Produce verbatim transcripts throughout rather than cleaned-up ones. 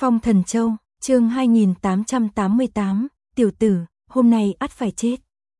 Phong Thần Châu, chương hai nghìn tám trăm tám mươi tám, tiểu tử, hôm nay ắt phải chết.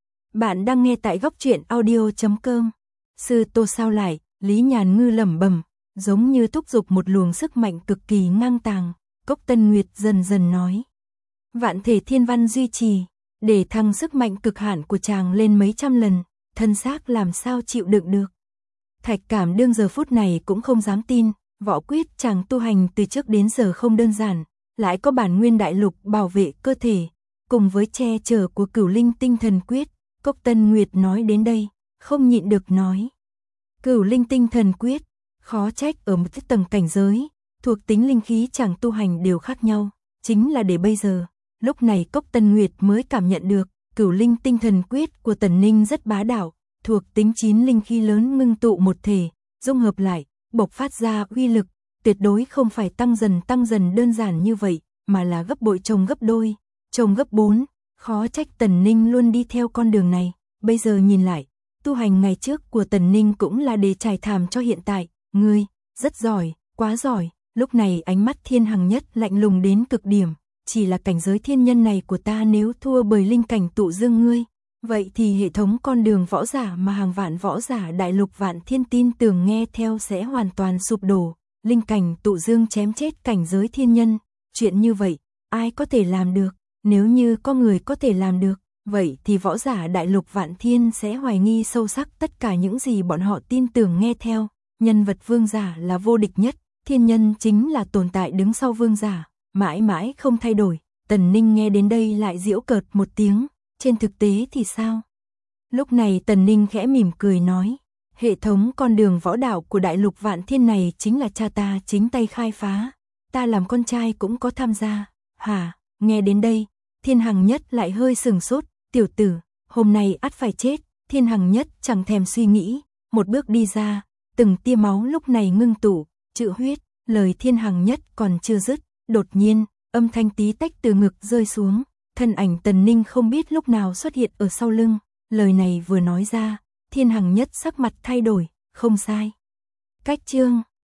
Bạn đang nghe tại góc truyện audio chấm com. Sư Tô sao lại, Lý Nhàn Ngư lẩm bẩm, giống như thúc giục một luồng sức mạnh cực kỳ ngang tàng. Cốc Tân Nguyệt dần dần nói. Vạn thể thiên văn duy trì, để thăng sức mạnh cực hạn của chàng lên mấy trăm lần, thân xác làm sao chịu đựng được. Thạch Cảm đương giờ phút này cũng không dám tin, võ quyết chàng tu hành từ trước đến giờ không đơn giản, lại có bản nguyên đại lục bảo vệ cơ thể, cùng với che chở của cửu linh tinh thần quyết. Cốc Tân Nguyệt nói đến đây, không nhịn được nói. Cửu linh tinh thần quyết, khó trách ở một tầng cảnh giới, thuộc tính linh khí chàng tu hành đều khác nhau, chính là để bây giờ, lúc này Cốc Tân Nguyệt mới cảm nhận được, cửu linh tinh thần quyết của Tần Ninh rất bá đạo, thuộc tính chín linh khí lớn ngưng tụ một thể, dung hợp lại, bộc phát ra uy lực, tuyệt đối không phải tăng dần tăng dần đơn giản như vậy, mà là gấp bội chồng gấp đôi, chồng gấp bốn, khó trách Tần Ninh luôn đi theo con đường này, bây giờ nhìn lại, tu hành ngày trước của Tần Ninh cũng là để trải thảm cho hiện tại, ngươi, rất giỏi, quá giỏi, lúc này ánh mắt Thiên Hằng Nhất lạnh lùng đến cực điểm, chỉ là cảnh giới thiên nhân này của ta nếu thua bởi linh cảnh tụ dương ngươi, vậy thì hệ thống con đường võ giả mà hàng vạn võ giả đại lục vạn thiên tin tưởng nghe theo sẽ hoàn toàn sụp đổ, linh cảnh tụ dương chém chết cảnh giới thiên nhân, chuyện như vậy, ai có thể làm được, nếu như có người có thể làm được, vậy thì võ giả đại lục vạn thiên sẽ hoài nghi sâu sắc tất cả những gì bọn họ tin tưởng nghe theo, nhân vật vương giả là vô địch nhất, thiên nhân chính là tồn tại đứng sau vương giả, mãi mãi không thay đổi. Tần Ninh nghe đến đây lại giễu cợt một tiếng, trên thực tế thì sao? Lúc này Tần Ninh khẽ mỉm cười nói, hệ thống con đường võ đạo của đại lục vạn thiên này chính là cha ta chính tay khai phá, ta làm con trai cũng có tham gia. Hả? Nghe đến đây, Thiên Hằng Nhất lại hơi sừng sốt, tiểu tử, hôm nay ắt phải chết. Thiên Hằng Nhất chẳng thèm suy nghĩ, một bước đi ra, từng tia máu lúc này ngưng tụ, chữ huyết, lời Thiên Hằng Nhất còn chưa dứt, đột nhiên, âm thanh tí tách từ ngực rơi xuống, thân ảnh Tần Ninh không biết lúc nào xuất hiện ở sau lưng, lời này vừa nói ra, Thiên Hằng Nhất sắc mặt thay đổi, không sai. Cách chương